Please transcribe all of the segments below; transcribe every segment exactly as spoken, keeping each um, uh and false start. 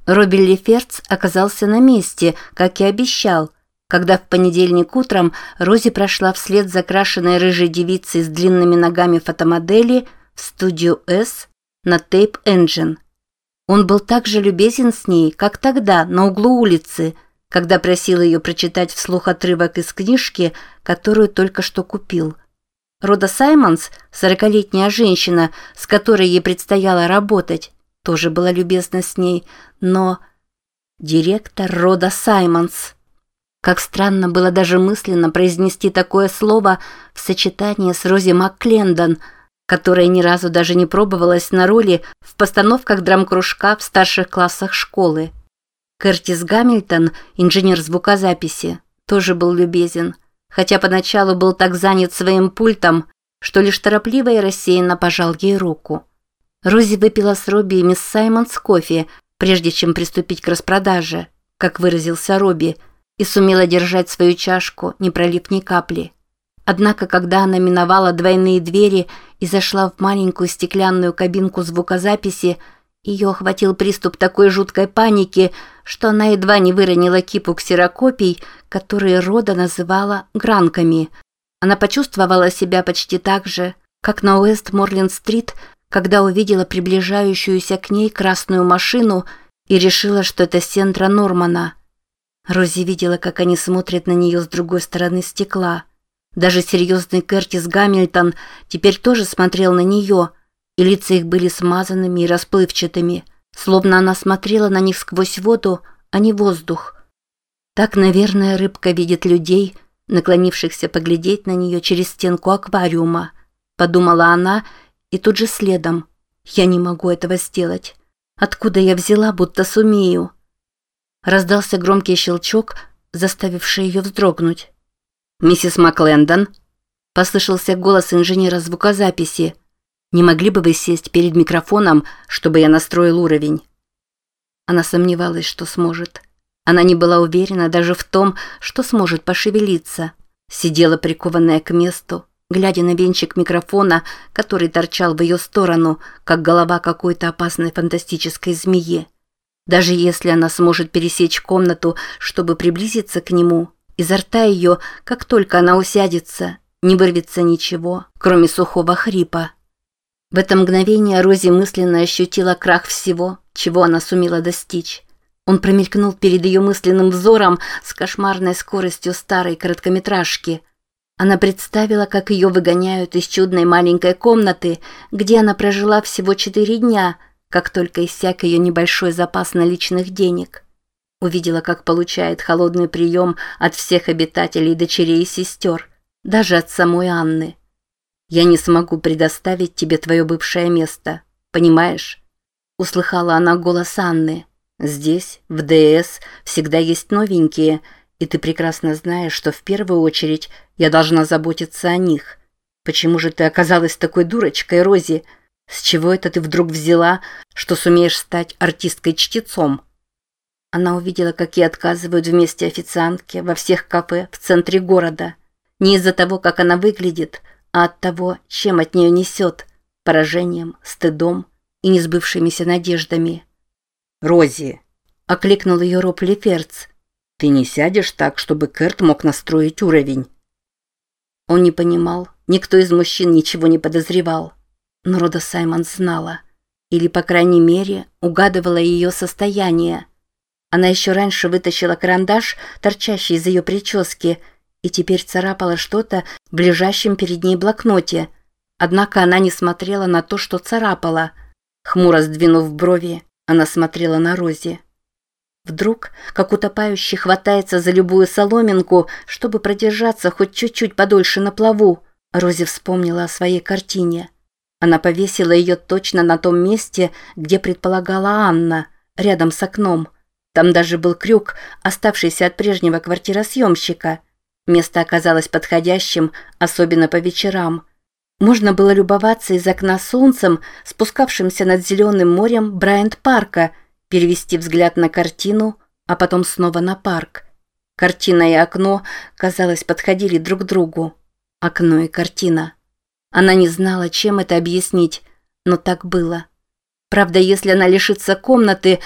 Робби Леферц оказался на месте, как и обещал, когда в понедельник утром Рози прошла вслед за крашеной рыжей девицей с длинными ногами фотомодели в студию «С» на Tape Engine. Он был так же любезен с ней, как тогда, на углу улицы, когда просил ее прочитать вслух отрывок из книжки, которую только что купил. Рода Саймонс, сорокалетняя женщина, с которой ей предстояло работать, тоже была любезна с ней, но... Директор Рода Саймонс. Как странно было даже мысленно произнести такое слово в сочетании с Рози МакКлендон, которая ни разу даже не пробовалась на роли в постановках драм-кружка в старших классах школы. Кертис Гамильтон, инженер звукозаписи, тоже был любезен, хотя поначалу был так занят своим пультом, что лишь торопливо и рассеянно пожал ей руку. Рози выпила с Робби и мисс Саймонс кофе, прежде чем приступить к распродаже, как выразился Робби, и сумела держать свою чашку, не пролив ни капли. Однако, когда она миновала двойные двери и зашла в маленькую стеклянную кабинку звукозаписи, ее охватил приступ такой жуткой паники, что она едва не выронила кипу ксерокопий, которые Рода называла «гранками». Она почувствовала себя почти так же, как на Уэст-Морленд-стрит, когда увидела приближающуюся к ней красную машину и решила, что это Сендра Нормана. Рози видела, как они смотрят на нее с другой стороны стекла. Даже серьезный Кертис Гамильтон теперь тоже смотрел на нее, и лица их были смазанными и расплывчатыми, словно она смотрела на них сквозь воду, а не воздух. Так, наверное, рыбка видит людей, наклонившихся поглядеть на нее через стенку аквариума, подумала она, и тут же следом. Я не могу этого сделать. Откуда я взяла, будто сумею? Раздался громкий щелчок, заставивший ее вздрогнуть. «Миссис МакКлендон», – послышался голос инженера звукозаписи. «Не могли бы вы сесть перед микрофоном, чтобы я настроил уровень?» Она сомневалась, что сможет. Она не была уверена даже в том, что сможет пошевелиться. Сидела прикованная к месту, глядя на венчик микрофона, который торчал в ее сторону, как голова какой-то опасной фантастической змеи. Даже если она сможет пересечь комнату, чтобы приблизиться к нему, изо рта ее, как только она усядется, не вырвется ничего, кроме сухого хрипа. В это мгновение Рози мысленно ощутила крах всего, чего она сумела достичь. Он промелькнул перед ее мысленным взором с кошмарной скоростью старой короткометражки. Она представила, как ее выгоняют из чудной маленькой комнаты, где она прожила всего четыре дня, как только иссяк ее небольшой запас наличных денег. Увидела, как получает холодный прием от всех обитателей, дочерей и сестер, даже от самой Анны. «Я не смогу предоставить тебе твое бывшее место, понимаешь?» Услыхала она голос Анны. «Здесь, в ДС, всегда есть новенькие, и ты прекрасно знаешь, что в первую очередь я должна заботиться о них. Почему же ты оказалась такой дурочкой, Рози? С чего это ты вдруг взяла, что сумеешь стать артисткой-чтецом?» Она увидела, как ей отказывают вместе официантки во всех кафе в центре города. Не из-за того, как она выглядит, а от того, чем от нее несет – поражением, стыдом и несбывшимися надеждами. «Рози!» – окликнул ее Роб Леферц. «Ты не сядешь так, чтобы Керт мог настроить уровень?» Он не понимал, никто из мужчин ничего не подозревал. Но Рода Саймонс знала. Или, по крайней мере, угадывала ее состояние. Она еще раньше вытащила карандаш, торчащий из ее прически, и теперь царапала что-то в лежащем перед ней блокноте. Однако она не смотрела на то, что царапала. Хмуро сдвинув брови, она смотрела на Рози. Вдруг, как утопающий хватается за любую соломинку, чтобы продержаться хоть чуть-чуть подольше на плаву, Рози вспомнила о своей картине. Она повесила ее точно на том месте, где предполагала Анна, рядом с окном. Там даже был крюк, оставшийся от прежнего квартиросъемщика. Место оказалось подходящим, особенно по вечерам. Можно было любоваться из окна солнцем, спускавшимся над зеленым морем Брайант-парка, перевести взгляд на картину, а потом снова на парк. Картина и окно, казалось, подходили друг к другу. Окно и картина. Она не знала, чем это объяснить, но так было. Правда, если она лишится комнаты,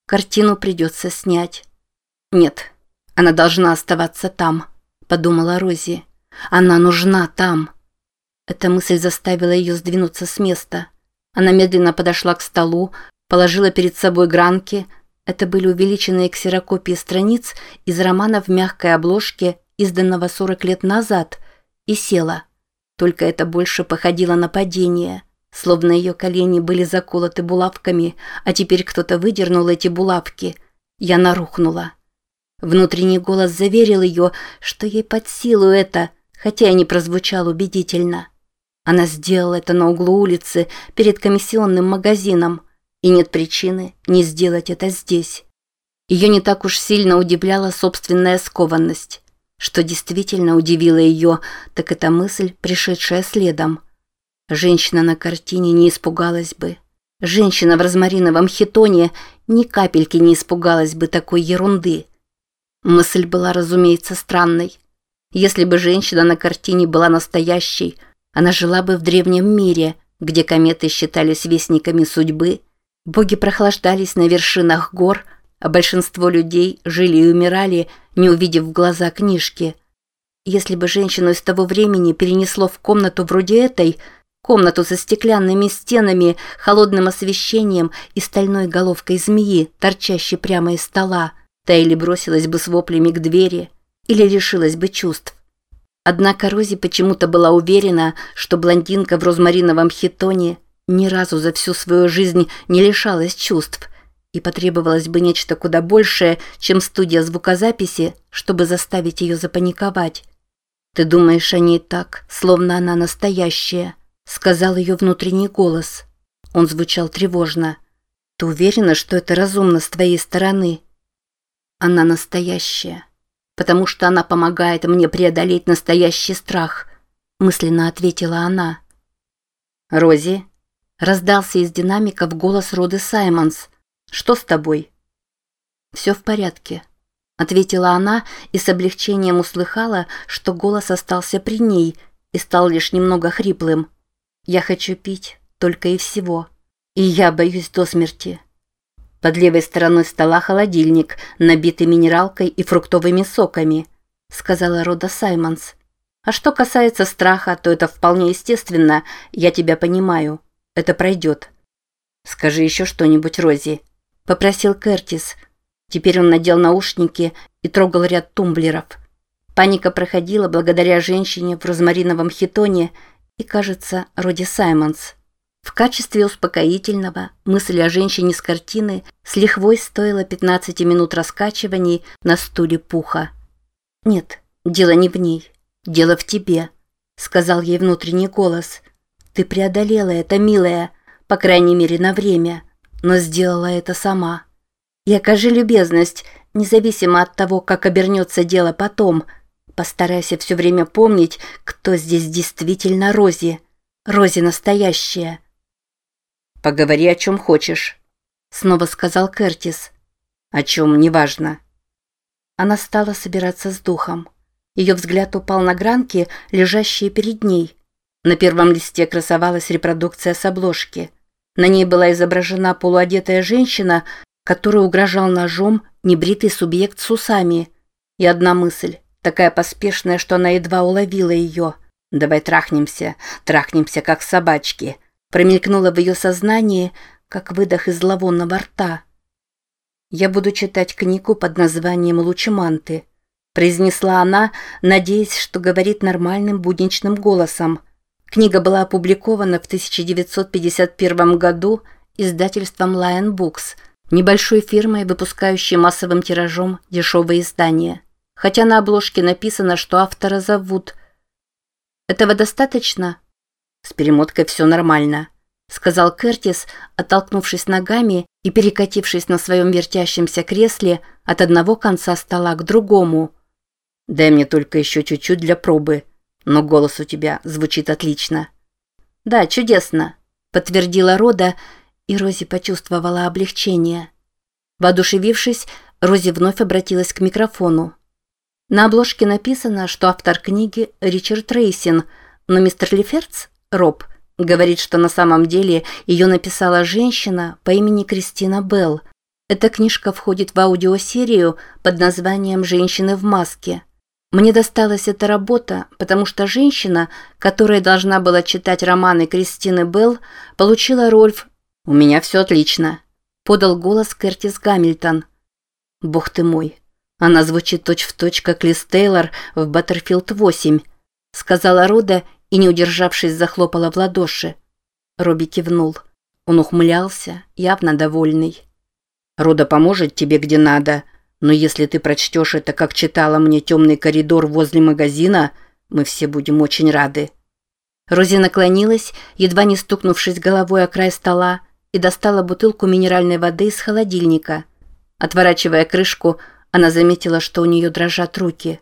Картину придется снять. Нет, она должна оставаться там, подумала Рози. Она нужна там. Эта мысль заставила ее сдвинуться с места. Она медленно подошла к столу, положила перед собой гранки. Это были увеличенные ксерокопии страниц из романа в мягкой обложке, изданного сорок лет назад, и села. Только это больше походило на падение, словно ее колени были заколоты булавками, а теперь кто-то выдернул эти булавки, и она рухнула. Внутренний голос заверил ее, что ей под силу это, хотя и не прозвучало убедительно. Она сделала это на углу улицы перед комиссионным магазином, и нет причины не сделать это здесь. Ее не так уж сильно удивляла собственная скованность. Что действительно удивило ее, так это мысль, пришедшая следом. Женщина на картине не испугалась бы. Женщина в розмариновом хитоне ни капельки не испугалась бы такой ерунды. Мысль была, разумеется, странной. Если бы женщина на картине была настоящей, она жила бы в древнем мире, где кометы считались вестниками судьбы, боги прохлаждались на вершинах гор, а большинство людей жили и умирали, не увидев в глаза книжки. Если бы женщину из того времени перенесло в комнату вроде этой, комнату со стеклянными стенами, холодным освещением и стальной головкой змеи, торчащей прямо из стола, та или бросилась бы с воплями к двери, или лишилась бы чувств. Однако Рози почему-то была уверена, что блондинка в розмариновом хитоне ни разу за всю свою жизнь не лишалась чувств, и потребовалось бы нечто куда большее, чем студия звукозаписи, чтобы заставить ее запаниковать. «Ты думаешь о ней так, словно она настоящая», — сказал ее внутренний голос. Он звучал тревожно. «Ты уверена, что это разумно с твоей стороны?» «Она настоящая, потому что она помогает мне преодолеть настоящий страх», — мысленно ответила она. «Рози?» — раздался из динамиков голос Роды Саймонс. «Что с тобой?» «Все в порядке», — ответила она и с облегчением услыхала, что голос остался при ней и стал лишь немного хриплым. «Я хочу пить, только и всего. И я боюсь до смерти». Под левой стороной стола холодильник, набитый минералкой и фруктовыми соками, сказала Рода Саймонс. «А что касается страха, то это вполне естественно, я тебя понимаю. Это пройдет». «Скажи еще что-нибудь, Рози», — попросил Кертис. Теперь он надел наушники и трогал ряд тумблеров. Паника проходила благодаря женщине в розмариновом хитоне и, кажется, Роди Саймонс. В качестве успокоительного мысль о женщине с картины с лихвой стоила пятнадцати минут раскачиваний на стуле пуха. «Нет, дело не в ней, дело в тебе», — сказал ей внутренний голос. «Ты преодолела это, милая, по крайней мере на время, но сделала это сама. И окажи любезность, независимо от того, как обернется дело потом. Постарайся все время помнить, кто здесь действительно Рози. Рози настоящая». «Поговори о чем хочешь», — снова сказал Кертис. «О чем, неважно». Она стала собираться с духом. Ее взгляд упал на гранки, лежащие перед ней. На первом листе красовалась репродукция с обложки. На ней была изображена полуодетая женщина, которой угрожал ножом небритый субъект с усами. И одна мысль, такая поспешная, что она едва уловила ее. «Давай трахнемся, трахнемся, как собачки», промелькнула в ее сознании, как выдох из зловонного рта. «Я буду читать книгу под названием «Лучеманты», произнесла она, надеясь, что говорит нормальным будничным голосом. Книга была опубликована в тысяча девятьсот пятьдесят первом году издательством Lion Books, небольшой фирмой, выпускающей массовым тиражом дешевые издания. Хотя на обложке написано, что автора зовут... «Этого достаточно?» «С перемоткой все нормально», — сказал Кертис, оттолкнувшись ногами и перекатившись на своем вертящемся кресле от одного конца стола к другому. «Дай мне только еще чуть-чуть для пробы, но голос у тебя звучит отлично». «Да, чудесно», — подтвердила Рода, и Рози почувствовала облегчение. Воодушевившись, Рози вновь обратилась к микрофону. На обложке написано, что автор книги Ричард Рейсин, но мистер Леферц, Роб, говорит, что на самом деле ее написала женщина по имени Кристина Белл. Эта книжка входит в аудиосерию под названием «Женщины в маске». Мне досталась эта работа, потому что женщина, которая должна была читать романы Кристины Белл, получила роль в... «У меня все отлично», — подал голос Кертис Гамильтон. «Бог ты мой, она звучит точь-в-точь, как Лиз Тейлор в «Баттерфилд восемь», — сказала Рода и, не удержавшись, захлопала в ладоши. Робби кивнул. Он ухмылялся, явно довольный. «Рода поможет тебе где надо, но если ты прочтешь это, как читала мне «Темный коридор» возле магазина, мы все будем очень рады». Рози наклонилась, едва не стукнувшись головой о край стола, и достала бутылку минеральной воды из холодильника. Отворачивая крышку, она заметила, что у нее дрожат руки.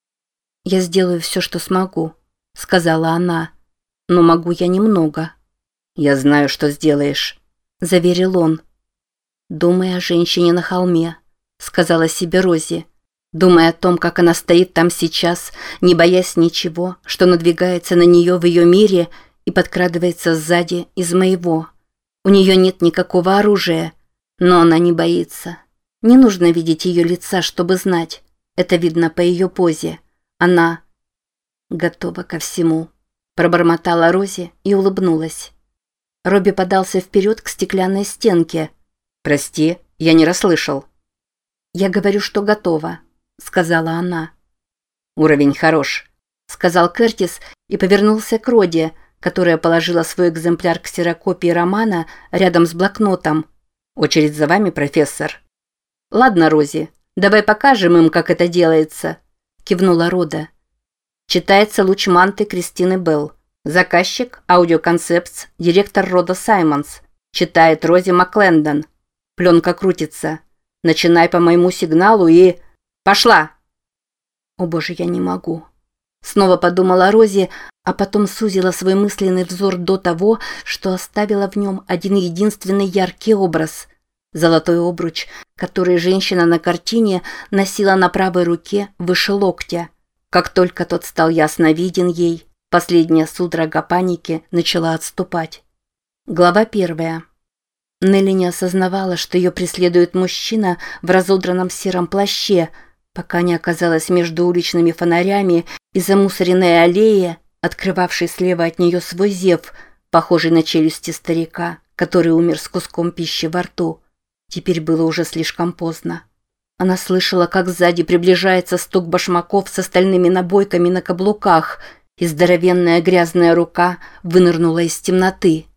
«Я сделаю все, что смогу», — сказала она. «Но могу я немного». «Я знаю, что сделаешь», — заверил он. «Думай о женщине на холме», — сказала себе Рози. «Думай о том, как она стоит там сейчас, не боясь ничего, что надвигается на нее в ее мире и подкрадывается сзади из моего. У нее нет никакого оружия, но она не боится. Не нужно видеть ее лица, чтобы знать. Это видно по ее позе. Она готова ко всему», — пробормотала Рози и улыбнулась. Робби подался вперед к стеклянной стенке. «Прости, я не расслышал». «Я говорю, что готова», — сказала она. «Уровень хорош», — сказал Кертис и повернулся к Роди, которая положила свой экземпляр ксерокопии романа рядом с блокнотом. «Очередь за вами, профессор». «Ладно, Рози, давай покажем им, как это делается», — кивнула Рода. Читается «Луч манты» Кристины Белл. Заказчик «Аудиоконцептс», директор Рода Саймонс. Читает Рози Маклендон. Пленка крутится. Начинай по моему сигналу и... Пошла! О боже, я не могу. Снова подумала Рози, а потом сузила свой мысленный взор до того, что оставила в нем один единственный яркий образ. Золотой обруч, который женщина на картине носила на правой руке выше локтя. Как только тот стал ясно виден ей, последняя судорога паники начала отступать. Глава первая. Нелли не осознавала, что ее преследует мужчина в разодранном сером плаще, пока не оказалась между уличными фонарями и замусоренной аллеей, открывавшей слева от нее свой зев, похожий на челюсти старика, который умер с куском пищи во рту. Теперь было уже слишком поздно. Она слышала, как сзади приближается стук башмаков с остальными набойками на каблуках, и здоровенная грязная рука вынырнула из темноты.